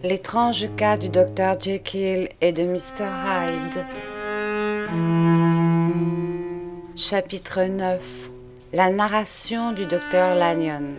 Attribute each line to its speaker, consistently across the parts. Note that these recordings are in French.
Speaker 1: L'étrange cas du Dr Jekyll et de Mr Hyde. Chapitre 9. La narration du Dr Lanyon.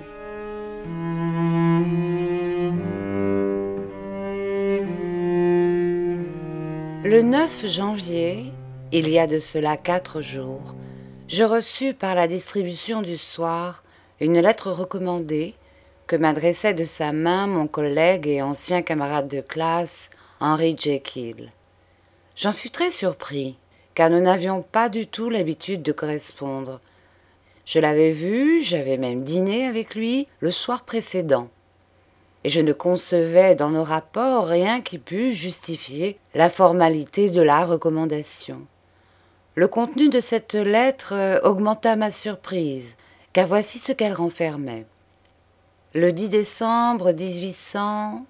Speaker 1: Le 9 janvier, il y a de cela 4 jours, je reçus par la distribution du soir une lettre recommandée que m'adressait de sa main mon collègue et ancien camarade de classe, Henry Jekyll. J'en fus très surpris, car nous n'avions pas du tout l'habitude de correspondre. Je l'avais vu, j'avais même dîné avec lui le soir précédent. Et je ne concevais dans nos rapports rien qui pût justifier la formalité de la recommandation. Le contenu de cette lettre augmenta ma surprise, car voici ce qu'elle renfermait. Le 10 décembre 1800...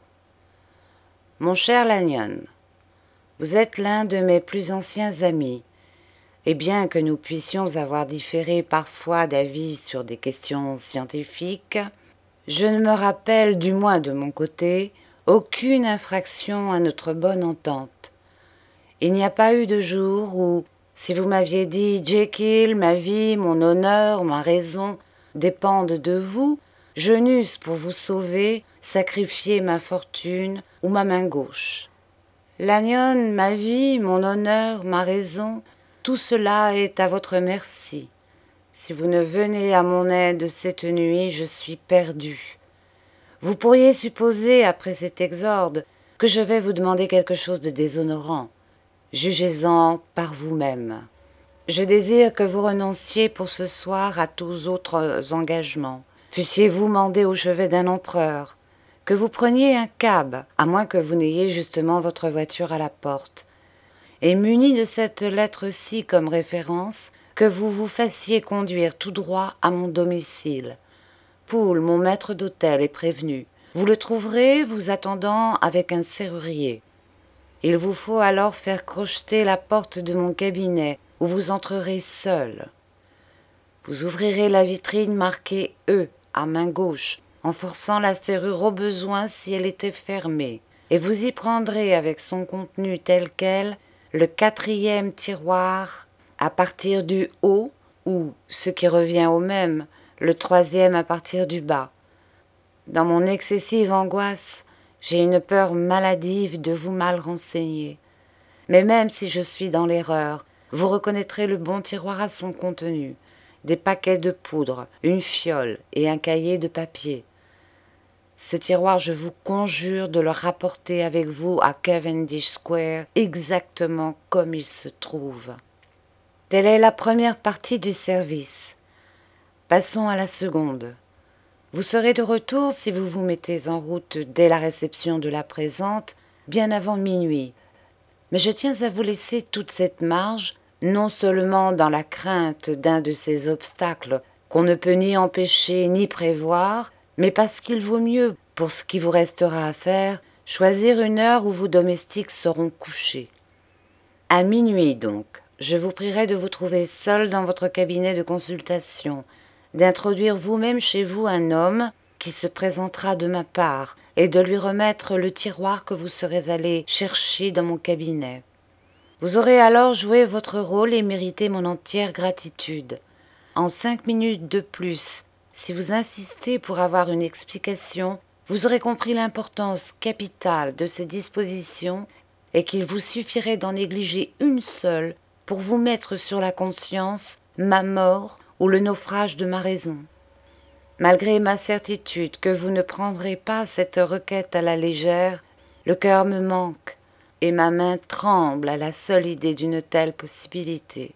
Speaker 1: Mon cher Lanyon, vous êtes l'un de mes plus anciens amis, et bien que nous puissions avoir différé parfois d'avis sur des questions scientifiques, je ne me rappelle, du moins de mon côté, aucune infraction à notre bonne entente. Il n'y a pas eu de jour où, si vous m'aviez dit « Jekyll, ma vie, mon honneur, ma raison dépendent de vous », je n'eusse pour vous sauver sacrifié ma fortune ou ma main gauche. Lanyon, ma vie, mon honneur, ma raison, tout cela est à votre merci. Si vous ne venez à mon aide cette nuit, je suis perdu. Vous pourriez supposer, après cet exorde, que je vais vous demander quelque chose de déshonorant. Jugez-en par vous-même. Je désire que vous renonciez pour ce soir à tous autres engagements. Fussiez-vous mandé au chevet d'un empereur, que vous preniez un cab, à moins que vous n'ayez justement votre voiture à la porte, et muni de cette lettre-ci comme référence, que vous vous fassiez conduire tout droit à mon domicile. Poole, mon maître d'hôtel, est prévenu. Vous le trouverez vous attendant avec un serrurier. Il vous faut alors faire crocheter la porte de mon cabinet, où vous entrerez seul. Vous ouvrirez la vitrine marquée « E » à main gauche, en forçant la serrure au besoin si elle était fermée, et vous y prendrez avec son contenu tel quel le 4e tiroir à partir du haut, ou, ce qui revient au même, le 3e à partir du bas. Dans mon excessive angoisse, j'ai une peur maladive de vous mal renseigner. Mais même si je suis dans l'erreur, vous reconnaîtrez le bon tiroir à son contenu, des paquets de poudre, une fiole et un cahier de papier. Ce tiroir, je vous conjure de le rapporter avec vous à Cavendish Square exactement comme il se trouve. Telle est la première partie du service. Passons à la seconde. Vous serez de retour si vous vous mettez en route dès la réception de la présente, bien avant minuit. Mais je tiens à vous laisser toute cette marge, non seulement dans la crainte d'un de ces obstacles qu'on ne peut ni empêcher ni prévoir, mais parce qu'il vaut mieux, pour ce qui vous restera à faire, choisir une heure où vos domestiques seront couchés. À minuit donc, je vous prierai de vous trouver seul dans votre cabinet de consultation, d'introduire vous-même chez vous un homme qui se présentera de ma part et de lui remettre le tiroir que vous serez allé chercher dans mon cabinet. Vous aurez alors joué votre rôle et mérité mon entière gratitude. En 5 minutes de plus, si vous insistez pour avoir une explication, vous aurez compris l'importance capitale de ces dispositions et qu'il vous suffirait d'en négliger une seule pour vous mettre sur la conscience ma mort ou le naufrage de ma raison. Malgré ma certitude que vous ne prendrez pas cette requête à la légère, le cœur me manque et ma main tremble à la seule idée d'une telle possibilité.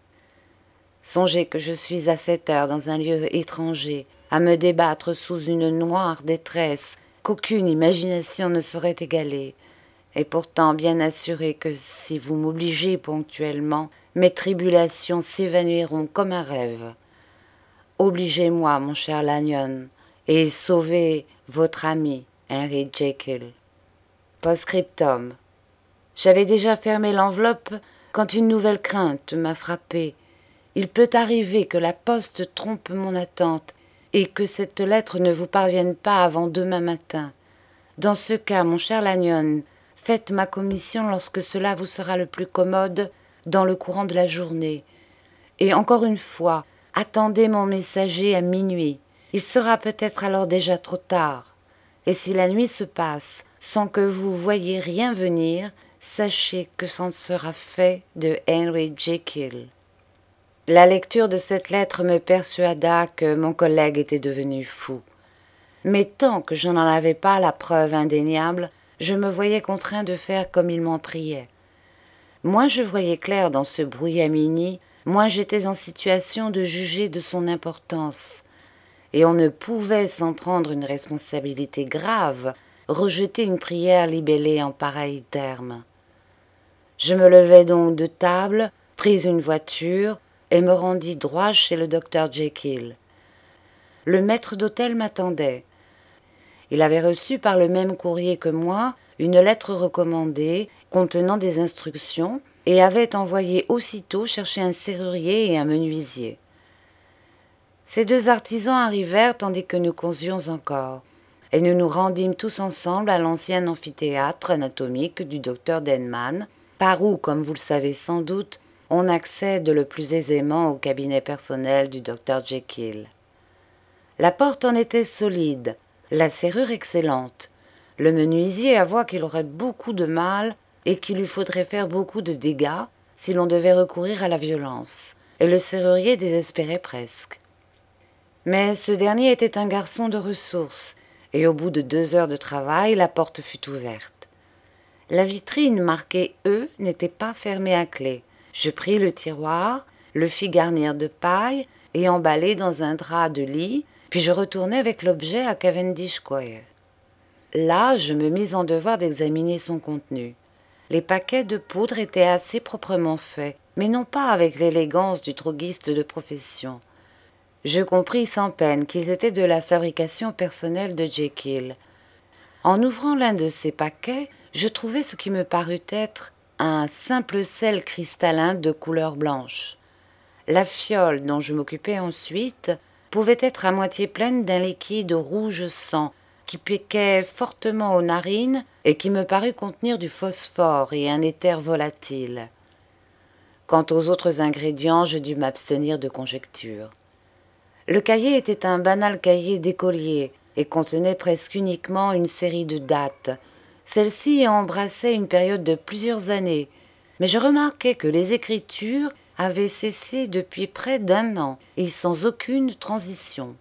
Speaker 1: Songez que je suis à cette heure dans un lieu étranger, à me débattre sous une noire détresse qu'aucune imagination ne saurait égaler, et pourtant bien assuré que si vous m'obligez ponctuellement, mes tribulations s'évanouiront comme un rêve. Obligez-moi, mon cher Lanyon, et sauvez votre ami, Henry Jekyll. Post-scriptum. J'avais déjà fermé l'enveloppe quand une nouvelle crainte m'a frappée. Il peut arriver que la poste trompe mon attente et que cette lettre ne vous parvienne pas avant demain matin. Dans ce cas, mon cher Lanyon, faites ma commission lorsque cela vous sera le plus commode dans le courant de la journée. Et encore une fois, attendez mon messager à minuit. Il sera peut-être alors déjà trop tard. Et si la nuit se passe sans que vous voyiez rien venir, sachez que c'en sera fait de Henry Jekyll. La lecture de cette lettre me persuada que mon collègue était devenu fou. Mais tant que je n'en avais pas la preuve indéniable, je me voyais contraint de faire comme il m'en priait. Moins je voyais clair dans ce brouillamini, moins j'étais en situation de juger de son importance. Et on ne pouvait, sans prendre une responsabilité grave, rejeter une prière libellée en pareils termes. Je me levai donc de table, pris une voiture, et me rendis droit chez le docteur Jekyll. Le maître d'hôtel m'attendait. Il avait reçu par le même courrier que moi une lettre recommandée contenant des instructions et avait envoyé aussitôt chercher un serrurier et un menuisier. Ces deux artisans arrivèrent tandis que nous causions encore, et nous nous rendîmes tous ensemble à l'ancien amphithéâtre anatomique du docteur Denman, par où, comme vous le savez sans doute, on accède le plus aisément au cabinet personnel du docteur Jekyll. La porte en était solide, la serrure excellente. Le menuisier avoua qu'il aurait beaucoup de mal et qu'il lui faudrait faire beaucoup de dégâts si l'on devait recourir à la violence, et le serrurier désespérait presque. Mais ce dernier était un garçon de ressources, et au bout de 2 heures de travail, la porte fut ouverte. La vitrine marquée « E » n'était pas fermée à clé. Je pris le tiroir, le fis garnir de paille et emballer dans un drap de lit, puis je retournai avec l'objet à Cavendish Square. Là, je me mis en devoir d'examiner son contenu. Les paquets de poudre étaient assez proprement faits, mais non pas avec l'élégance du droguiste de profession. Je compris sans peine qu'ils étaient de la fabrication personnelle de Jekyll. En ouvrant l'un de ces paquets, je trouvai ce qui me parut être un simple sel cristallin de couleur blanche. La fiole dont je m'occupais ensuite pouvait être à moitié pleine d'un liquide rouge sang qui piquait fortement aux narines et qui me parut contenir du phosphore et un éther volatile. Quant aux autres ingrédients, je dus m'abstenir de conjectures. Le cahier était un banal cahier d'écolier et contenait presque uniquement une série de dates. Celle-ci embrassait une période de plusieurs années, mais je remarquai que les écritures avaient cessé depuis près d'1 an et sans aucune transition.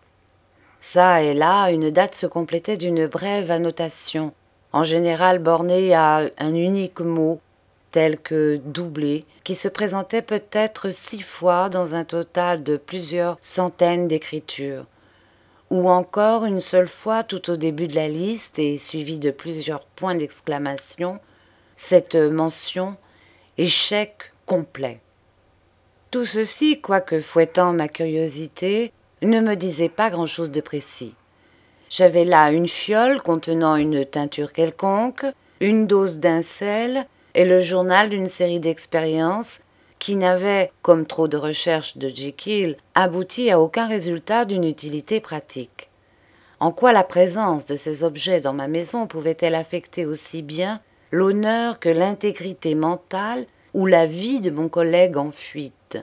Speaker 1: Ça et là, une date se complétait d'une brève annotation, en général bornée à un unique mot, tel que doublé, qui se présentait peut-être 6 fois dans un total de plusieurs centaines d'écritures, ou encore une seule fois tout au début de la liste et suivie de plusieurs points d'exclamation, cette mention « échec complet ». Tout ceci, quoique fouettant ma curiosité, ne me disait pas grand-chose de précis. J'avais là une fiole contenant une teinture quelconque, une dose d'un sel et le journal d'une série d'expériences qui n'avaient, comme trop de recherches de Jekyll, abouti à aucun résultat d'une utilité pratique. En quoi la présence de ces objets dans ma maison pouvait-elle affecter aussi bien l'honneur que l'intégrité mentale ou la vie de mon collègue en fuite?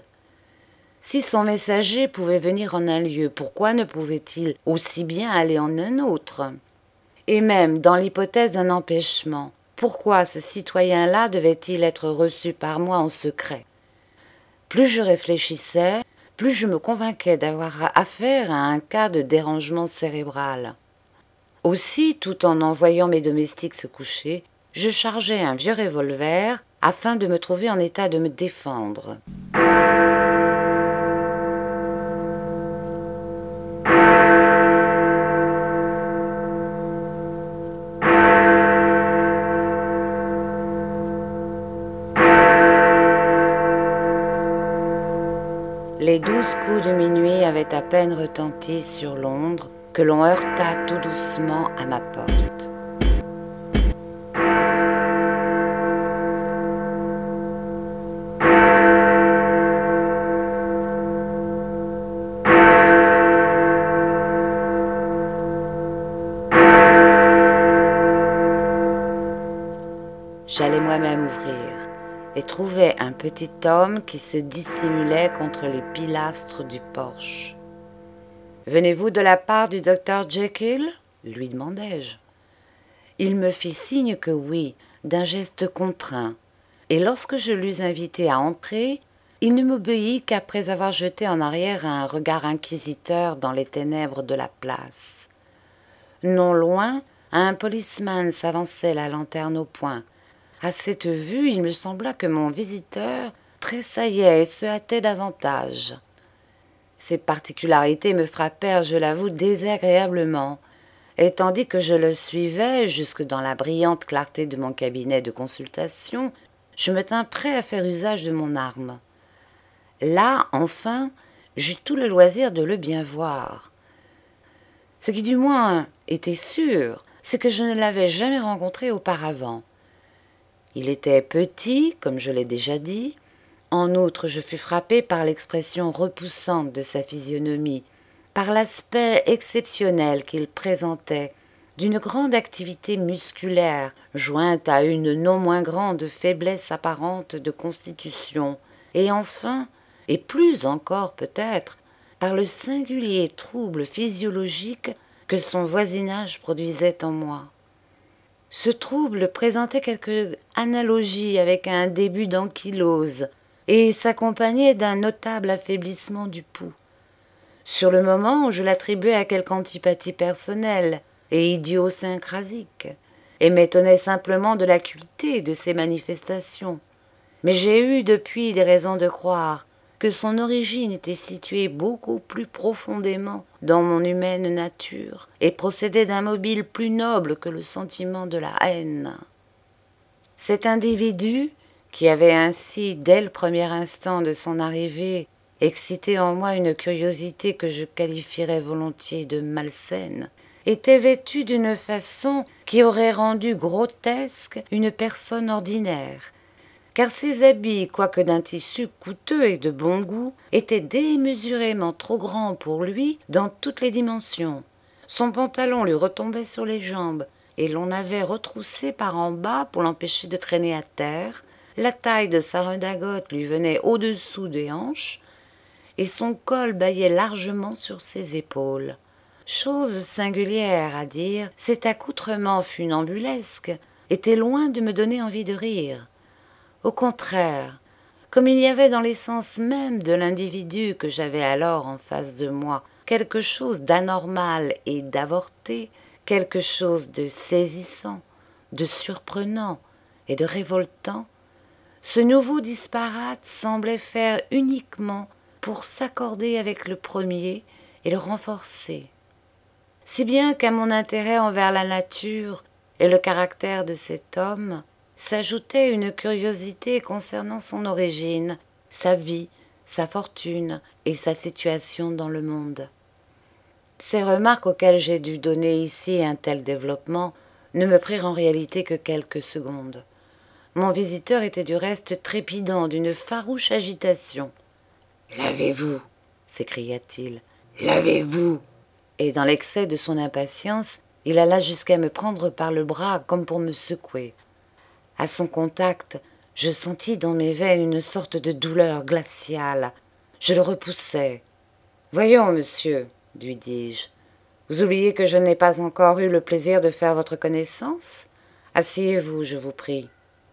Speaker 1: Si son messager pouvait venir en un lieu, pourquoi ne pouvait-il aussi bien aller en un autre? Et même dans l'hypothèse d'un empêchement, pourquoi ce citoyen-là devait-il être reçu par moi en secret? Plus je réfléchissais, plus je me convainquais d'avoir affaire à un cas de dérangement cérébral. Aussi, tout en envoyant mes domestiques se coucher, je chargeai un vieux revolver afin de me trouver en état de me défendre. Les 12 coups de minuit avaient à peine retenti sur Londres que l'on heurta tout doucement à ma porte. J'allai moi-même ouvrir et trouvai un petit homme qui se dissimulait contre les pilastres du porche. « Venez-vous de la part du docteur Jekyll ?» lui demandai-je. Il me fit signe que oui, d'un geste contraint, et lorsque je l'eus invité à entrer, il ne m'obéit qu'après avoir jeté en arrière un regard inquisiteur dans les ténèbres de la place. Non loin, un policeman s'avançait, la lanterne au poing. À cette vue, il me sembla que mon visiteur tressaillait et se hâtait davantage. Ces particularités me frappèrent, je l'avoue, désagréablement, et tandis que je le suivais jusque dans la brillante clarté de mon cabinet de consultation, je me tins prêt à faire usage de mon arme. Là, enfin, j'eus tout le loisir de le bien voir. Ce qui du moins était sûr, c'est que je ne l'avais jamais rencontré auparavant. Il était petit, comme je l'ai déjà dit. En outre, je fus frappé par l'expression repoussante de sa physionomie, par l'aspect exceptionnel qu'il présentait, d'une grande activité musculaire, jointe à une non moins grande faiblesse apparente de constitution, et enfin, et plus encore peut-être, par le singulier trouble physiologique que son voisinage produisait en moi. Ce trouble présentait quelque analogie avec un début d'ankylose et s'accompagnait d'un notable affaiblissement du pouls. Sur le moment, je l'attribuais à quelque antipathie personnelle et idiosyncrasique, et m'étonnais simplement de l'acuité de ces manifestations. Mais j'ai eu depuis des raisons de croire que son origine était située beaucoup plus profondément dans mon humaine nature et procédait d'un mobile plus noble que le sentiment de la haine. Cet individu, qui avait ainsi, dès le premier instant de son arrivée, excité en moi une curiosité que je qualifierais volontiers de malsaine, était vêtu d'une façon qui aurait rendu grotesque une personne ordinaire, car ses habits, quoique d'un tissu coûteux et de bon goût, étaient démesurément trop grands pour lui dans toutes les dimensions. Son pantalon lui retombait sur les jambes, et l'on avait retroussé par en bas pour l'empêcher de traîner à terre. La taille de sa redingote lui venait au-dessous des hanches, et son col bâillait largement sur ses épaules. Chose singulière à dire, cet accoutrement funambulesque était loin de me donner envie de rire. Au contraire, comme il y avait dans l'essence même de l'individu que j'avais alors en face de moi quelque chose d'anormal et d'avorté, quelque chose de saisissant, de surprenant et de révoltant, ce nouveau disparate semblait faire uniquement pour s'accorder avec le premier et le renforcer. Si bien qu'à mon intérêt envers la nature et le caractère de cet homme, s'ajoutait une curiosité concernant son origine, sa vie, sa fortune et sa situation dans le monde. Ces remarques auxquelles j'ai dû donner ici un tel développement ne me prirent en réalité que quelques secondes. Mon visiteur était du reste trépidant d'une farouche agitation. « Lavez-vous » s'écria-t-il. « Lavez-vous » Et dans l'excès de son impatience, il alla jusqu'à me prendre par le bras comme pour me secouer. À son contact, je sentis dans mes veines une sorte de douleur glaciale. Je le repoussai. « Voyons, monsieur, » lui dis-je, « vous oubliez que je n'ai pas encore eu le plaisir de faire votre connaissance ? Asseyez-vous, je vous prie. »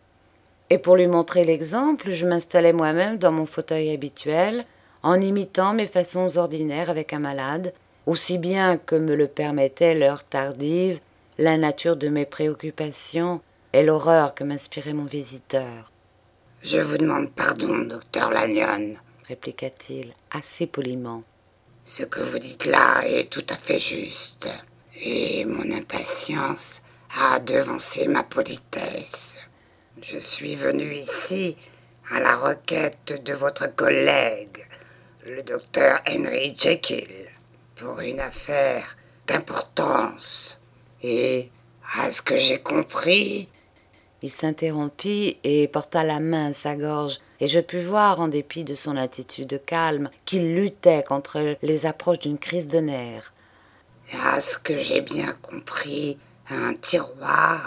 Speaker 1: Et pour lui montrer l'exemple, je m'installai moi-même dans mon fauteuil habituel, en imitant mes façons ordinaires avec un malade, aussi bien que me le permettait l'heure tardive, la nature de mes préoccupations et l'horreur que m'inspirait mon visiteur. « Je vous demande pardon, docteur Lanyon, » répliqua-t-il assez poliment. « Ce que vous dites là est tout à fait juste, et mon impatience a devancé ma politesse. Je suis venu ici à la requête de votre collègue, le docteur Henry Jekyll, pour une affaire d'importance. Et, à ce que j'ai compris... » Il s'interrompit et porta la main à sa gorge, et je pus voir, en dépit de son attitude calme, qu'il luttait contre les approches d'une crise de nerfs. « À ce que j'ai bien compris, un tiroir... »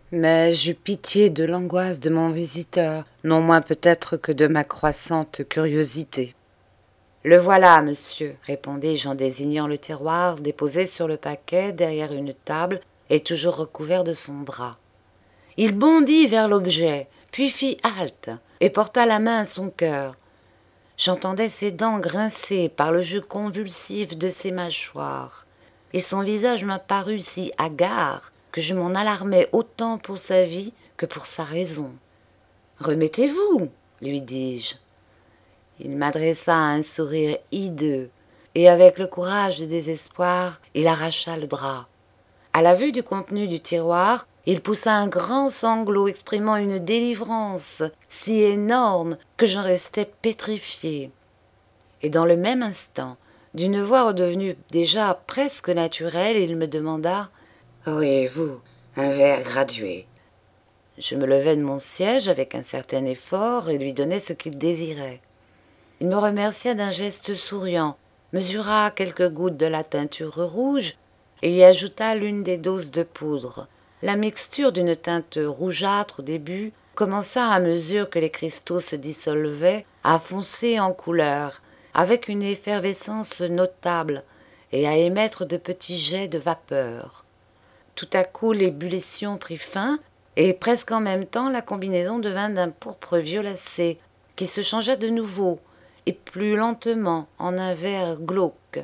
Speaker 1: Mais j'eus pitié de l'angoisse de mon visiteur, non moins peut-être que de ma croissante curiosité. Le voilà, monsieur, répondis-je en désignant le tiroir déposé sur le paquet derrière une table et toujours recouvert de son drap. Il bondit vers l'objet, puis fit halte et porta la main à son cœur. J'entendais ses dents grincer par le jeu convulsif de ses mâchoires, et son visage m'apparut si hagard que je m'en alarmai autant pour sa vie que pour sa raison. « Remettez-vous, lui dis-je. » Il m'adressa un sourire hideux, et avec le courage du désespoir, il arracha le drap. À la vue du contenu du tiroir, il poussa un grand sanglot exprimant une délivrance si énorme que j'en restai pétrifiée. Et dans le même instant, d'une voix redevenue déjà presque naturelle, il me demanda « Auriez-vous un verre gradué ?» Je me levai de mon siège avec un certain effort et lui donnai ce qu'il désirait. Il me remercia d'un geste souriant, mesura quelques gouttes de la teinture rouge et y ajouta l'une des doses de poudre. La mixture d'une teinte rougeâtre au début commença à mesure que les cristaux se dissolvaient à foncer en couleur, avec une effervescence notable, et à émettre de petits jets de vapeur. Tout à coup l'ébullition prit fin, et presque en même temps la combinaison devint d'un pourpre violacé, qui se changea de nouveau, et plus lentement en un vert glauque.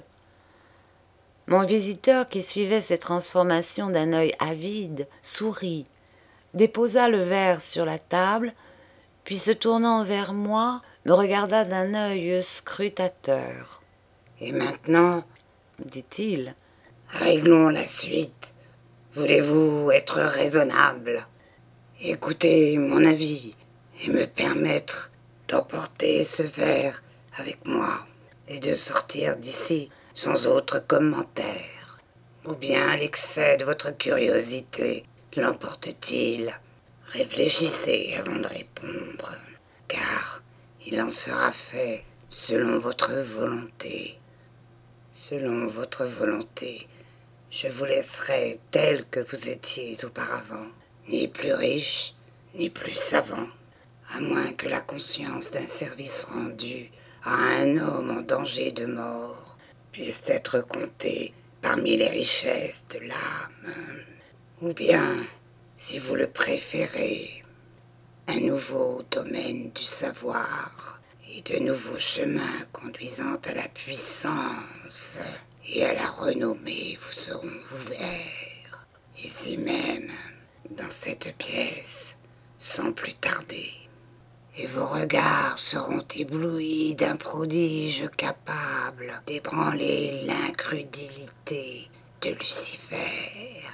Speaker 1: Mon visiteur, qui suivait ces transformations d'un œil avide, sourit, déposa le verre sur la table, puis se tournant vers moi, me regarda d'un œil scrutateur. « Et maintenant, dit-il, réglons la suite. Voulez-vous être raisonnable? Écoutez mon avis et me permettre d'emporter ce verre avec moi et de sortir d'ici sans autre commentaire. Ou bien l'excès de votre curiosité l'emporte-t-il? Réfléchissez avant de répondre, car il en sera fait selon votre volonté. Selon votre volonté, je vous laisserai tel que vous étiez auparavant, ni plus riche, ni plus savant, à moins que la conscience d'un service rendu à un homme en danger de mort puisse être comptée parmi les richesses de l'âme. Ou bien, si vous le préférez, un nouveau domaine du savoir et de nouveaux chemins conduisant à la puissance et à la renommée vous seront ouverts, ici même, dans cette pièce, sans plus tarder. Et vos regards seront éblouis d'un prodige capable d'ébranler l'incrédulité de Lucifer.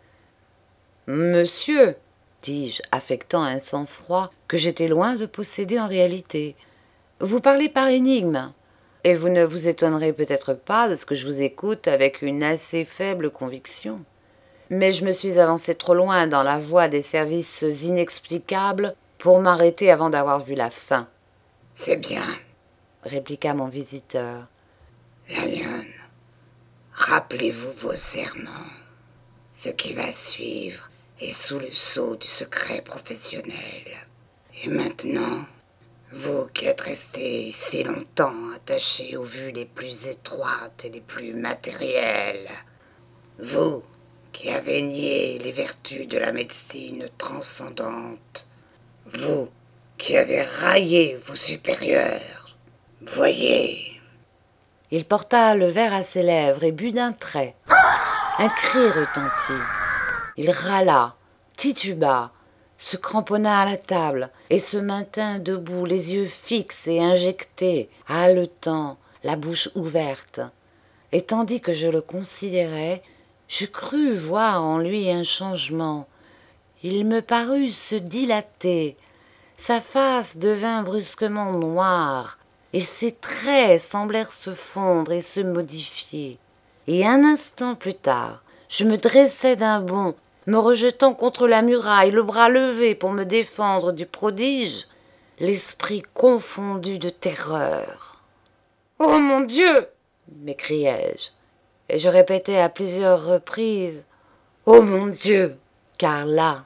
Speaker 1: « Monsieur, dis-je, affectant un sang-froid que j'étais loin de posséder en réalité, vous parlez par énigme, et vous ne vous étonnerez peut-être pas de ce que je vous écoute avec une assez faible conviction. Mais je me suis avancé trop loin dans la voie des services inexplicables pour m'arrêter avant d'avoir vu la fin. »« C'est bien, répliqua mon visiteur. La lionne, rappelez-vous vos serments. Ce qui va suivre est sous le sceau du secret professionnel. Et maintenant, vous qui êtes resté si longtemps attaché aux vues les plus étroites et les plus matérielles, vous qui avez nié les vertus de la médecine transcendante, vous qui avez raillé vos supérieurs, voyez. » Il porta le verre à ses lèvres et but d'un trait. Un cri retentit. Il râla, tituba, se cramponna à la table et se maintint debout, les yeux fixes et injectés, haletant, la bouche ouverte. Et tandis que je le considérais, je crus voir en lui un changement. Il me parut se dilater, sa face devint brusquement noire, et ses traits semblèrent se fondre et se modifier. Et un instant plus tard, je me dressai d'un bond, me rejetant contre la muraille, le bras levé pour me défendre du prodige, l'esprit confondu de terreur. « Oh mon Dieu !» m'écriai-je, et je répétai à plusieurs reprises « Oh mon Dieu !» car là,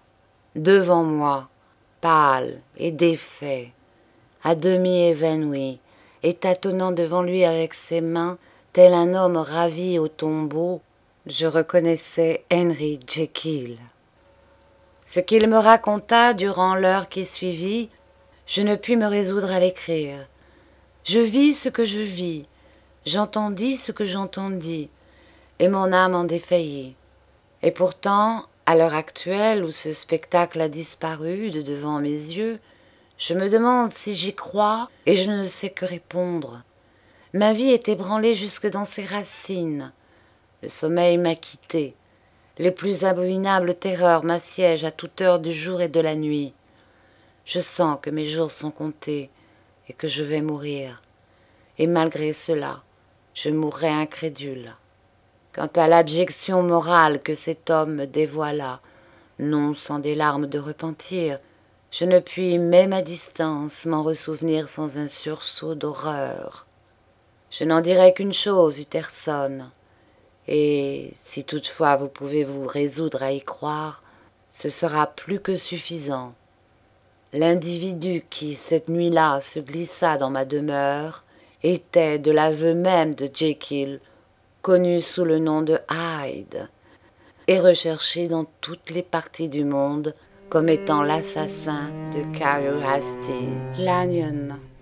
Speaker 1: devant moi, pâle et défait, à demi évanoui, et tâtonnant devant lui avec ses mains, tel un homme ravi au tombeau, je reconnaissais Henry Jekyll. Ce qu'il me raconta durant l'heure qui suivit, je ne puis me résoudre à l'écrire. Je vis ce que je vis, j'entendis ce que j'entendis, et mon âme en défaillit. Et pourtant, à l'heure actuelle où ce spectacle a disparu de devant mes yeux, je me demande si j'y crois et je ne sais que répondre. Ma vie est ébranlée jusque dans ses racines. Le sommeil m'a quitté. Les plus abominables terreurs m'assiègent à toute heure du jour et de la nuit. Je sens que mes jours sont comptés et que je vais mourir. Et malgré cela, je mourrai incrédule. Quant à l'abjection morale que cet homme me dévoila, non sans des larmes de repentir, je ne puis même à distance m'en ressouvenir sans un sursaut d'horreur. Je n'en dirai qu'une chose, Utterson, et si toutefois vous pouvez vous résoudre à y croire, ce sera plus que suffisant. L'individu qui, cette nuit-là, se glissa dans ma demeure, était, de l'aveu même de Jekyll, connu sous le nom de Hyde, et recherché dans toutes les parties du monde comme étant l'assassin de Curiosity Lanyon.